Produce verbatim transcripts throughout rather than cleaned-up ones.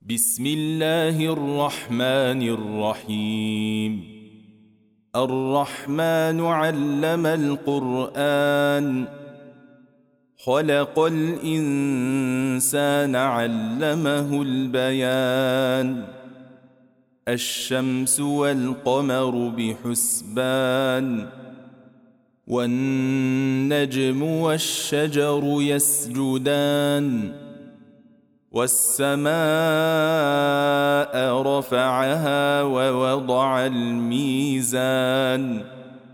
بسم الله الرحمن الرحيم. الرحمن علم القرآن، خلق الإنسان علمه البيان. الشمس والقمر بحسبان، والنجم والشجر يسجدان. والسماء رفعها ووضع الميزان،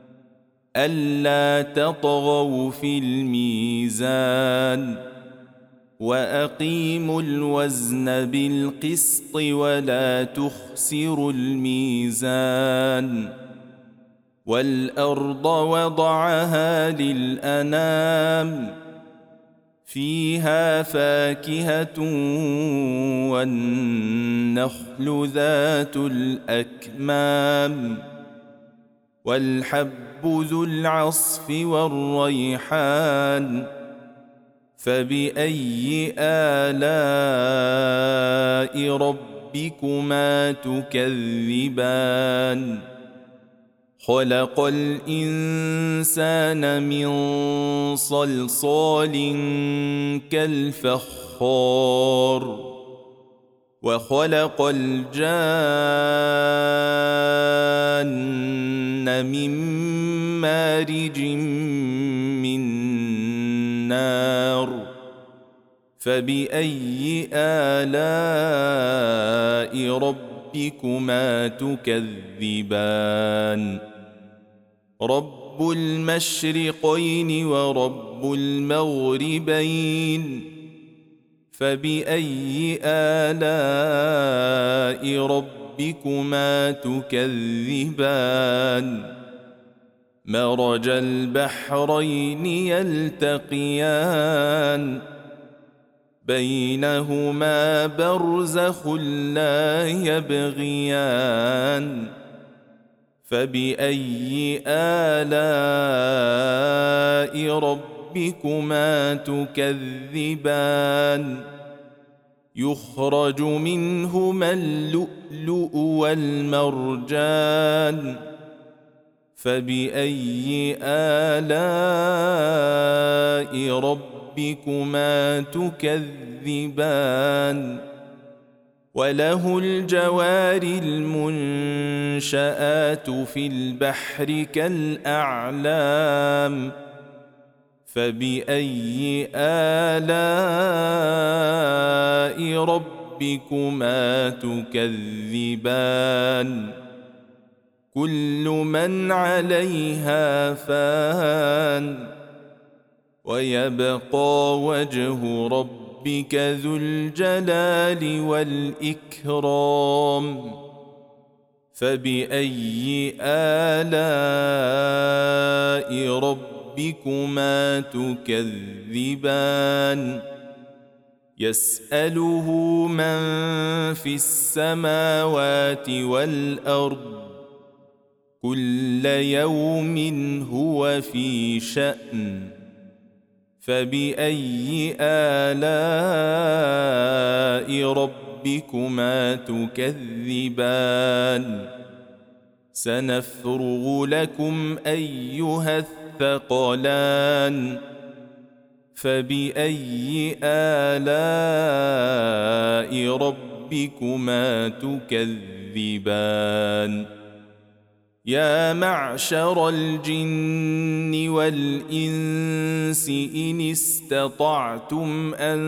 ألا تطغوا في الميزان. وأقيموا الوزن بالقسط ولا تخسروا الميزان. والأرض وضعها للأنام، فيها فاكهة والنخل ذات الأكمام. والحب ذو العصف والريحان، فبأي آلاء ربكما تكذبان؟ خلق الإنسان من صلصال كالفخار، وخلق الجان من مارج من نار. فبأي آلاء ربكما تكذبان؟ رب المشرقين ورب المغربين، فبأي آلاء ربكما تكذبان؟ مرج البحرين يلتقيان، بينهما برزخ لا يبغيان. فبأي آلاء ربكما تكذبان؟ يخرج منهما اللؤلؤ والمرجان. فبأي آلاء ربكما تكذبان؟ وله الجوار المنشآت في البحر كالأعلام. فبأي آلاء ربكما تكذبان؟ كل من عليها فان، ويبقى وجه ربك ربك ذو الجلال والإكرام. فبأي آلاء ربكما تكذبان؟ يسأله من في السماوات والأرض، كل يوم هو في شأن. فبأي آلاء ربكما تكذبان؟ سنفرغ لكم أيها الثقلان. فبأي آلاء ربكما تكذبان؟ يا معشر الجن والإنس إن استطعتم أن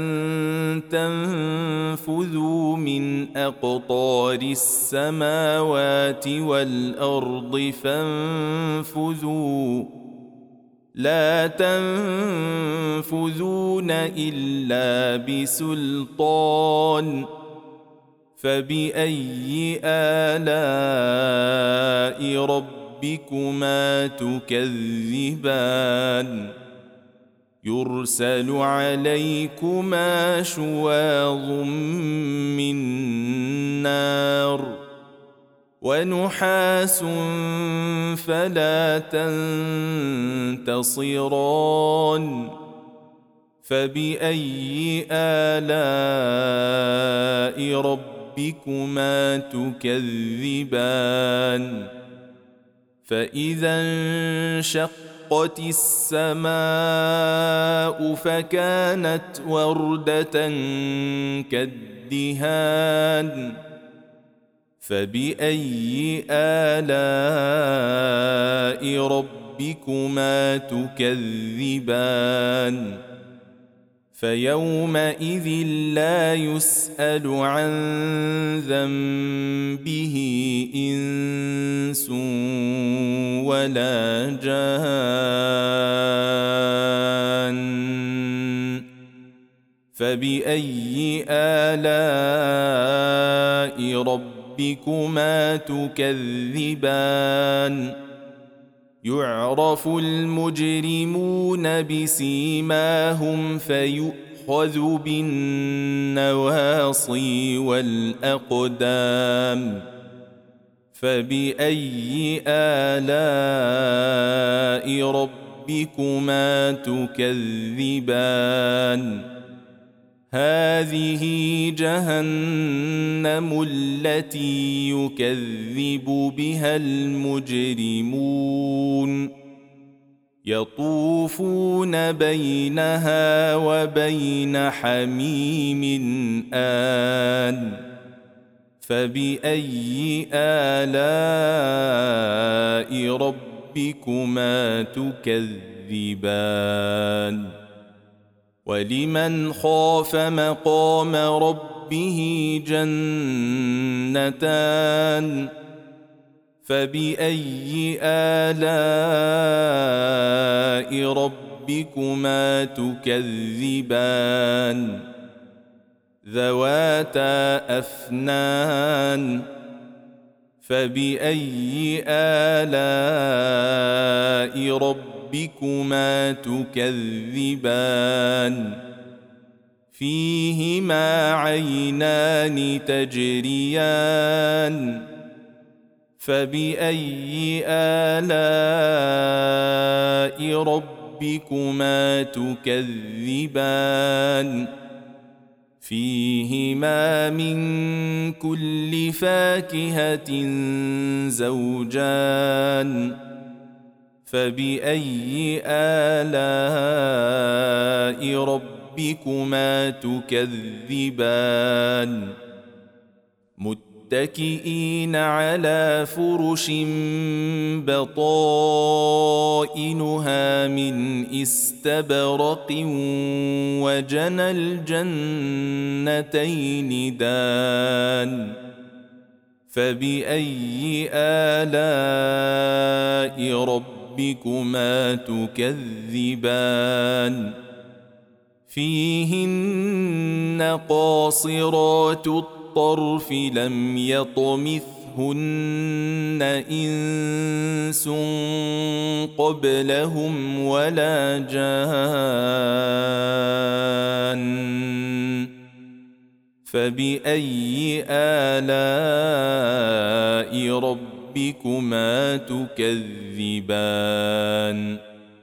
تنفذوا من أقطار السماوات والأرض فانفذوا، لا تنفذون إلا بسلطان. فبأي آلاء ربكما تكذبان؟ يرسل عليكما شواظ من نار، ونحاس فلا تنتصران. فبأي آلاء ربكما تكذبان فإذا انشقت السماء فكانت وردة كالدهان فبأي آلاء ربكما تكذبان فيومئذ لا يسأل عن ذنبه إنس ولا جان فبأي آلاء ربكما تكذبان يعرف المجرمون بسيماهم فيؤخذ بالنواصي والأقدام فبأي آلاء ربكما تكذبان هذه جهنم التي يكذب بها المجرمون يطوفون بينها وبين حميم آن فبأي آلاء ربكما تكذبان ولمن خاف مقام ربه جنتان فبأي آلاء ربكما تكذبان ذواتا أفنان فبأي آلاء ربكما ربكما تكذبان فيهما عينان تجريان فبأي آلاء ربكما تكذبان فيهما من كل فاكهة زوجان فبأي آلاء ربكما تكذبان متكئين على فرش بطائنها من استبرق وجنى الجنتين دان فبأي آلاء ربكما ربكما تكذبان فيهن قاصرات الطرف لم يطمثهن إنس قبلهم ولا جان فبأي آلاء ربكما ربكما تكذبان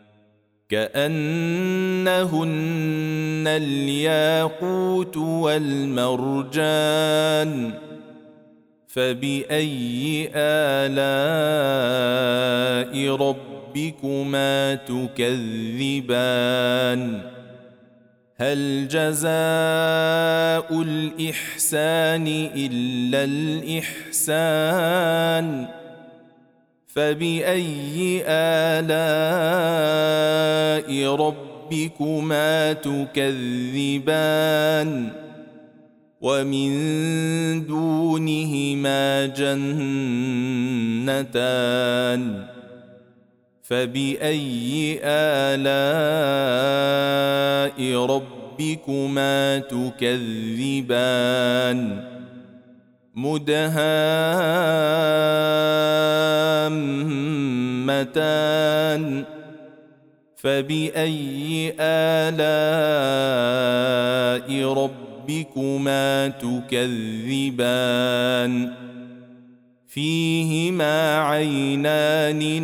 كأنهن الياقوت والمرجان فبأي آلاء ربكما تكذبان هل جزاء الإحسان إلا الإحسان فبأي آلاء ربكما تكذبان ومن دونهما جنتان فبأي آلاء ربكما تكذبان مدهامتان فبأي آلاء ربكما تكذبان فيهما عينان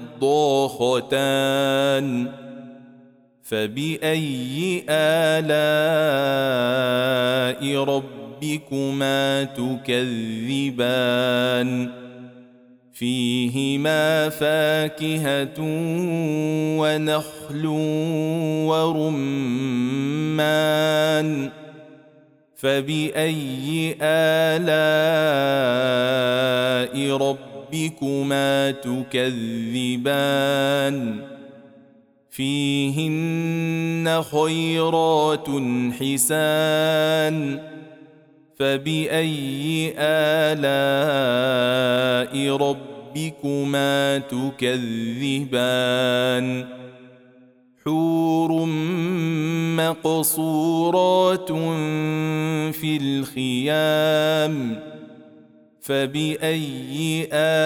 نضاختان فبأي آلاء ربكما ربكما تكذبان فيهما فاكهة ونخل ورمان فبأي آلاء ربكما تكذبان فيهن خيرات حسان فبأي آلاء ربكما تكذبان حور مقصورات في الخيام فبأي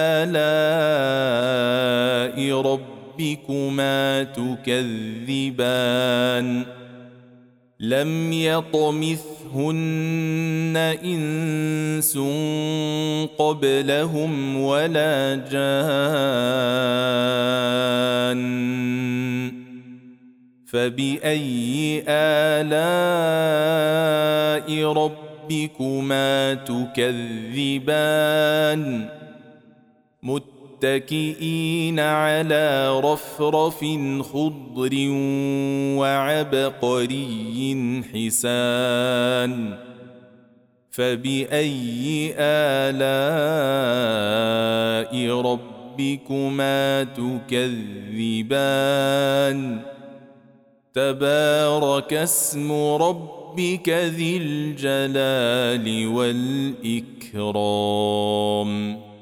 آلاء ربكما تكذبان لم يطمثهن إنس قبلهم ولا جان فبأي آلاء ربكما تكذبان متكئين على رفرف خضر وعبقري حسان فبأي آلاء ربكما تكذبان تبارك اسم ربك ذي الجلال والإكرام